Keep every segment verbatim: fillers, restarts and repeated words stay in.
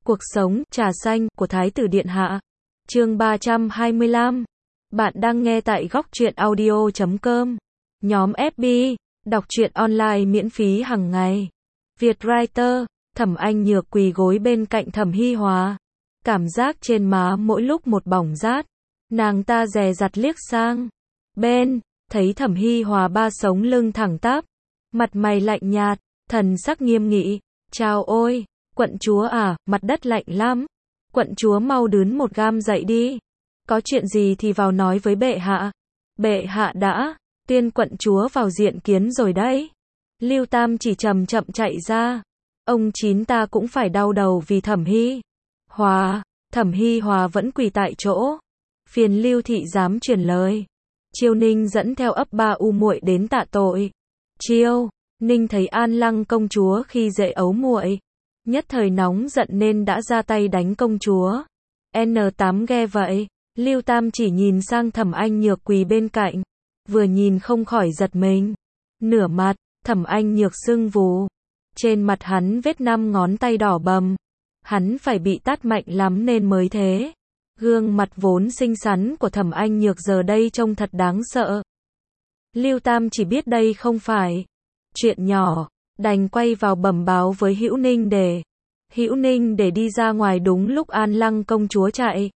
Cuộc sống, trà xanh, của Thái tử Điện Hạ. Chương ba trăm hai mươi lăm. Bạn đang nghe tại góc truyện audio chấm com. Nhóm ép bê, đọc truyện online miễn phí hàng ngày. Vietwriter, Thẩm Anh Nhược quỳ gối bên cạnh Thẩm Hi Hòa. Cảm giác trên má mỗi lúc một bỏng rát. Nàng ta dè dặt liếc sang bên, thấy Thẩm Hi Hòa ba sống lưng thẳng tắp, mặt mày lạnh nhạt, thần sắc nghiêm nghị. Chào ôi, quận chúa à, mặt đất lạnh lắm. Quận chúa mau đướn một gam dậy đi. Có chuyện gì thì vào nói với bệ hạ. Bệ hạ đã tuyên quận chúa vào diện kiến rồi đấy. Lưu Tam chỉ chậm chậm chạy ra. Ông chín ta cũng phải đau đầu vì Thẩm Hi Hòa. Thẩm Hi Hòa vẫn quỳ tại chỗ. Phiền Lưu thị dám truyền lời. Chiêu Ninh dẫn theo ấp ba u muội đến tạ tội. Chiêu Ninh thấy An Lăng công chúa khi dễ ấu muội, nhất thời nóng giận nên đã ra tay đánh công chúa. N tám nghe vậy, Lưu Tam chỉ nhìn sang Thẩm Anh Nhược quỳ bên cạnh, vừa nhìn không khỏi giật mình. Nửa mặt, Thẩm Anh Nhược sưng vù, trên mặt hắn vết năm ngón tay đỏ bầm, hắn phải bị tát mạnh lắm nên mới thế. Gương mặt vốn xinh xắn của Thẩm Anh Nhược giờ đây trông thật đáng sợ. Lưu Tam chỉ biết đây không phải chuyện nhỏ, đành quay vào bẩm báo với Hữu Ninh để Hữu Ninh để đi ra ngoài đúng lúc An Lăng công chúa chạy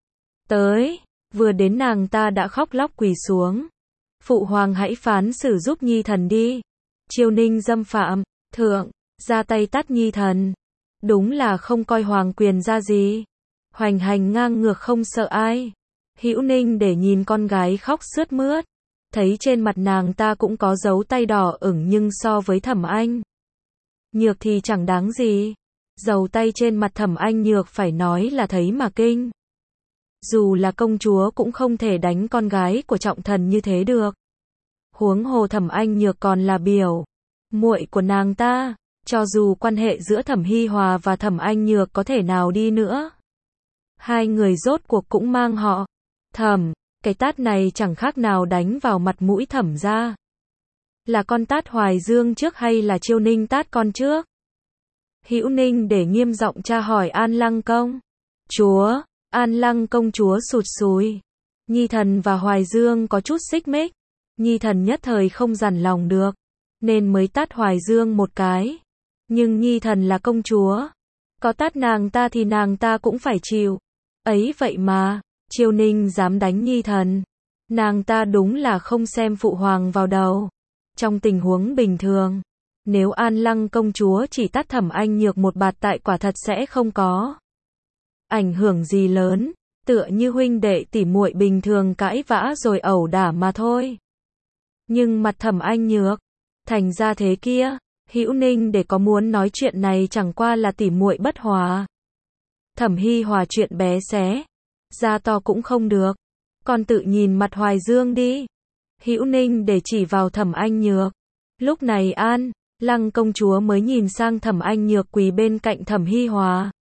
tới. Vừa đến nàng ta đã khóc lóc quỳ xuống. Phụ hoàng hãy phán xử giúp nhi thần đi. Chiêu Ninh dâm phạm, thượng, ra tay tát nhi thần. Đúng là không coi hoàng quyền ra gì. Hoành hành ngang ngược không sợ ai. Hữu Ninh để nhìn con gái khóc sướt mướt. Thấy trên mặt nàng ta cũng có dấu tay đỏ ửng nhưng so với Thẩm Anh Nhược thì chẳng đáng gì. Dấu tay trên mặt Thẩm Anh Nhược phải nói là thấy mà kinh. Dù là công chúa cũng không thể đánh con gái của trọng thần như thế được. Huống hồ Thẩm Anh Nhược còn là biểu muội của nàng ta. Cho dù quan hệ giữa Thẩm Hi Hòa và Thẩm Anh Nhược có thể nào đi nữa, hai người rốt cuộc cũng mang họ Thẩm. Cái tát này chẳng khác nào đánh vào mặt mũi Thẩm gia. Là con tát Hoài Dương trước hay là Chiêu Ninh tát con trước? Hữu Ninh để nghiêm giọng tra hỏi An Lăng công chúa. An Lăng công chúa sụt sùi. Nhi thần và Hoài Dương có chút xích mích. Nhi thần nhất thời không dằn lòng được, nên mới tát Hoài Dương một cái. Nhưng Nhi thần là công chúa, có tát nàng ta thì nàng ta cũng phải chịu. Ấy vậy mà Chiêu Ninh dám đánh nhi thần. Nàng ta đúng là không xem phụ hoàng vào đầu. Trong tình huống bình thường, nếu An Lăng công chúa chỉ tát Thẩm Anh Nhược một bạt tại quả thật sẽ không có ảnh hưởng gì lớn, tựa như huynh đệ tỉ muội bình thường cãi vã rồi ẩu đả mà thôi. Nhưng mặt Thẩm Anh Nhược, thành ra thế kia. Hữu Ninh để có muốn nói chuyện này chẳng qua là tỉ muội bất hòa. Thẩm Hi Hòa chuyện bé xé ra to cũng không được, con tự nhìn mặt Hoài Dương đi. Hữu Ninh để chỉ vào Thẩm Anh Nhược. Lúc này An Lăng công chúa mới nhìn sang Thẩm Anh Nhược quỳ bên cạnh Thẩm Hi Hòa.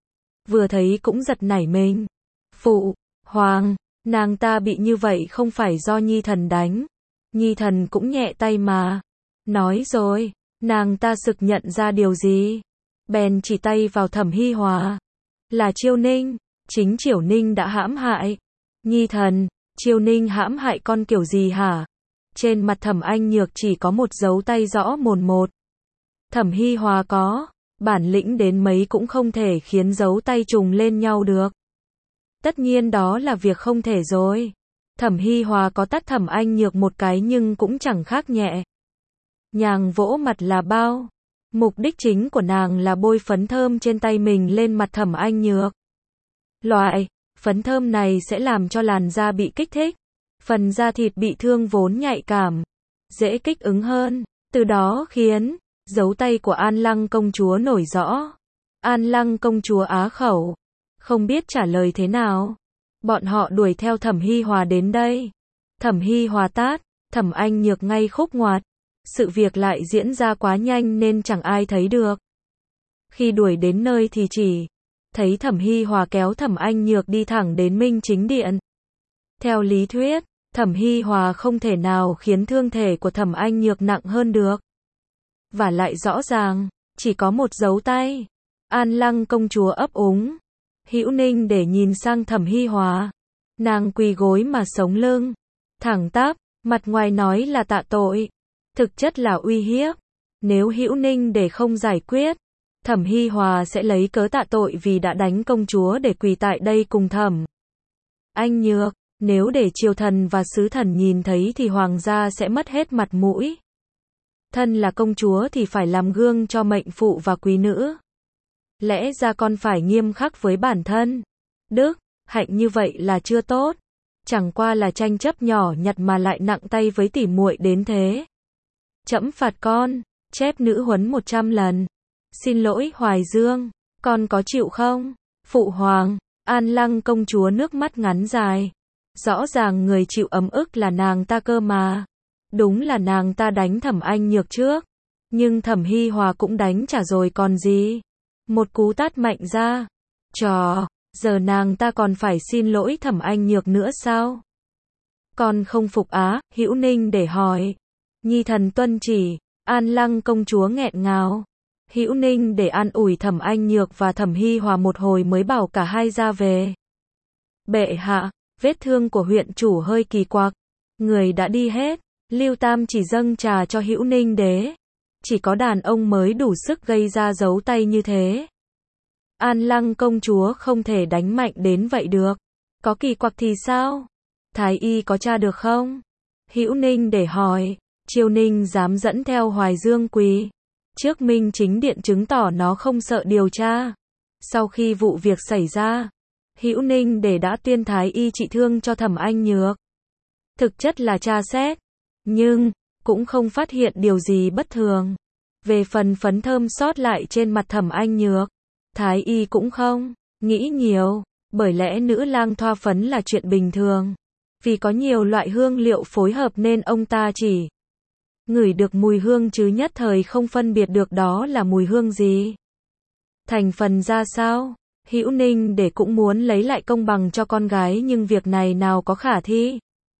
Vừa thấy cũng giật nảy mình. Phụ hoàng, nàng ta bị như vậy không phải do nhi thần đánh. Nhi thần cũng nhẹ tay mà. Nói rồi, nàng ta sực nhận ra điều gì, bèn chỉ tay vào Thẩm Hi Hòa. Là Chiêu Ninh. Chính Chiêu Ninh đã hãm hại nhi thần. Chiêu Ninh hãm hại con kiểu gì hả? Trên mặt Thẩm Anh Nhược chỉ có một dấu tay rõ mồn một. Thẩm Hi Hòa có bản lĩnh đến mấy cũng không thể khiến dấu tay trùng lên nhau được. Tất nhiên đó là việc không thể rồi. Thẩm Hi Hòa có tát Thẩm Anh Nhược một cái nhưng cũng chẳng khác nhẹ nhàng vỗ mặt là bao. Mục đích chính của nàng là bôi phấn thơm trên tay mình lên mặt Thẩm Anh Nhược. Loại phấn thơm này sẽ làm cho làn da bị kích thích, phần da thịt bị thương vốn nhạy cảm, dễ kích ứng hơn, từ đó khiến dấu tay của An Lăng công chúa nổi rõ. An Lăng công chúa á khẩu, không biết trả lời thế nào. Bọn họ đuổi theo Thẩm Hi Hòa đến đây. Thẩm Hi Hòa tát Thẩm Anh Nhược ngay khúc ngoặt. Sự việc lại diễn ra quá nhanh nên chẳng ai thấy được. Khi đuổi đến nơi thì chỉ thấy Thẩm Hi Hòa kéo Thẩm Anh Nhược đi thẳng đến Minh Chính Điện. Theo lý thuyết, Thẩm Hi Hòa không thể nào khiến thương thể của Thẩm Anh Nhược nặng hơn được. Và lại rõ ràng, chỉ có một dấu tay. An Lăng công chúa ấp úng. Hữu Ninh để nhìn sang Thẩm Hi Hòa. Nàng quỳ gối mà sống lưng thẳng tắp, mặt ngoài nói là tạ tội, thực chất là uy hiếp. Nếu Hữu Ninh để không giải quyết, Thẩm Hi Hòa sẽ lấy cớ tạ tội vì đã đánh công chúa để quỳ tại đây cùng Thẩm Anh Nhược. Nếu để triều thần và sứ thần nhìn thấy thì hoàng gia sẽ mất hết mặt mũi. Thân là công chúa thì phải làm gương cho mệnh phụ và quý nữ. Lẽ ra con phải nghiêm khắc với bản thân. Đức, hạnh như vậy là chưa tốt. Chẳng qua là tranh chấp nhỏ nhặt mà lại nặng tay với tỉ muội đến thế. Trẫm phạt con, chép nữ huấn một trăm lần. Xin lỗi Hoài Dương, con có chịu không? Phụ hoàng, An Lăng công chúa nước mắt ngắn dài. Rõ ràng người chịu ấm ức là nàng ta cơ mà. Đúng là nàng ta đánh Thẩm Anh Nhược trước. Nhưng Thẩm Hi Hòa cũng đánh trả rồi còn gì. Một cú tát mạnh ra. Trò, giờ nàng ta còn phải xin lỗi Thẩm Anh Nhược nữa sao? Con không phục á, Hữu Ninh để hỏi. Nhi thần tuân chỉ, An Lăng công chúa nghẹn ngào. Hữu Ninh để an ủi Thẩm Anh Nhược và Thẩm Hi Hòa một hồi mới bảo cả hai ra về. Bệ hạ, vết thương của huyện chủ hơi kỳ quặc. Người đã đi hết. Lưu Tam chỉ dâng trà cho Hữu Ninh đế. Chỉ có đàn ông mới đủ sức gây ra dấu tay như thế. An Lăng công chúa không thể đánh mạnh đến vậy được. Có kỳ quặc thì sao? Thái y có tra được không? Hữu Ninh để hỏi. Triều Ninh dám dẫn theo Hoài Dương quỳ trước Minh Chính Điện chứng tỏ nó không sợ điều tra. Sau khi vụ việc xảy ra, Hữu Ninh để đã tuyên thái y trị thương cho Thẩm Anh Nhược. Thực chất là tra xét, nhưng cũng không phát hiện điều gì bất thường. Về phần phấn thơm sót lại trên mặt Thẩm Anh Nhược, thái y cũng không nghĩ nhiều, bởi lẽ nữ lang thoa phấn là chuyện bình thường. Vì có nhiều loại hương liệu phối hợp nên ông ta chỉ ngửi được mùi hương chứ nhất thời không phân biệt được đó là mùi hương gì. Thành phần ra sao? Hữu Ninh để cũng muốn lấy lại công bằng cho con gái nhưng việc này nào có khả thi.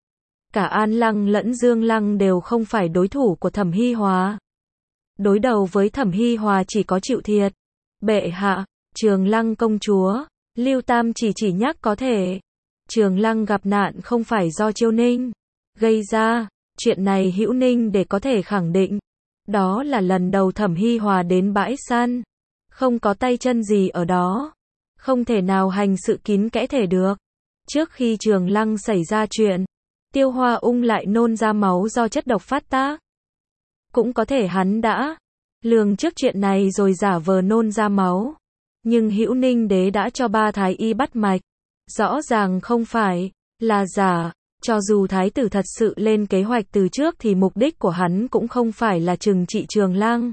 Cả An Lăng lẫn Dương Lăng đều không phải đối thủ của Thẩm Hi Hòa. Đối đầu với Thẩm Hi Hòa chỉ có chịu thiệt. Bệ hạ, Trường Lăng công chúa, Lưu Tam chỉ chỉ nhắc có thể. Trường Lăng gặp nạn không phải do Chiêu Ninh gây ra. Chuyện này Hữu Ninh để có thể khẳng định. Đó là lần đầu Thẩm Hi Hòa đến bãi săn. Không có tay chân gì ở đó. Không thể nào hành sự kín kẽ thể được. Trước khi Trường Lăng xảy ra chuyện, Tiêu Hoa Ung lại nôn ra máu do chất độc phát tác. Cũng có thể hắn đã lường trước chuyện này rồi giả vờ nôn ra máu. Nhưng Hữu Ninh đế đã cho ba thái y bắt mạch. Rõ ràng không phải là giả. Cho dù thái tử thật sự lên kế hoạch từ trước thì mục đích của hắn cũng không phải là trừng trị Trường Lăng,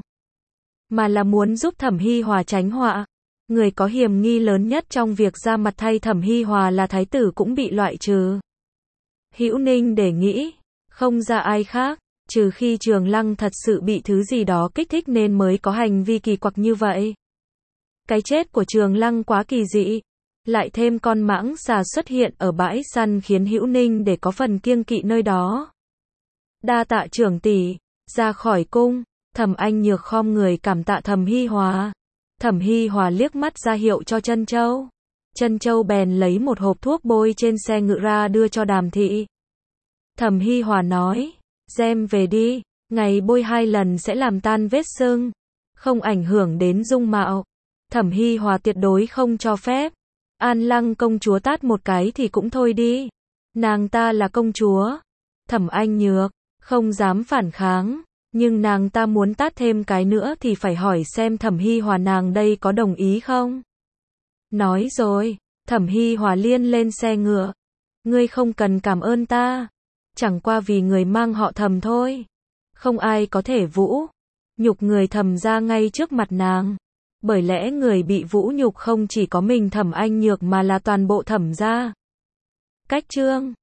mà là muốn giúp Thẩm Hi Hòa tránh họa. Người có hiểm nghi lớn nhất trong việc ra mặt thay Thẩm Hi Hòa là thái tử cũng bị loại trừ. Hữu Ninh để nghĩ, không ra ai khác, trừ khi Trường Lăng thật sự bị thứ gì đó kích thích nên mới có hành vi kỳ quặc như vậy. Cái chết của Trường Lăng quá kỳ dị. Lại thêm con mãng xà xuất hiện ở bãi săn khiến Hữu Ninh để có phần kiêng kỵ nơi đó. Đa tạ trưởng tỷ. Ra khỏi cung, Thẩm Anh Nhược khom người cảm tạ Thẩm Hi Hòa. Thẩm Hi Hòa liếc mắt ra hiệu cho Trân Châu. Trân Châu bèn lấy một hộp thuốc bôi trên xe ngựa ra đưa cho Đàm Thị. Thẩm Hi Hòa nói, đem về đi, ngày bôi hai lần sẽ làm tan vết sưng, không ảnh hưởng đến dung mạo. Thẩm Hi Hòa tuyệt đối không cho phép. An Lăng công chúa tát một cái thì cũng thôi đi. Nàng ta là công chúa. Thẩm Anh Nhược không dám phản kháng, nhưng nàng ta muốn tát thêm cái nữa thì phải hỏi xem Thẩm Hi Hòa nàng đây có đồng ý không. Nói rồi, Thẩm Hi Hòa liên lên xe ngựa. Ngươi không cần cảm ơn ta, chẳng qua vì người mang họ Thẩm thôi. Không ai có thể vũ nhục người Thẩm ra ngay trước mặt nàng. Bởi lẽ người bị vũ nhục không chỉ có mình Thẩm Anh Nhược mà là toàn bộ Thẩm gia. Cách chương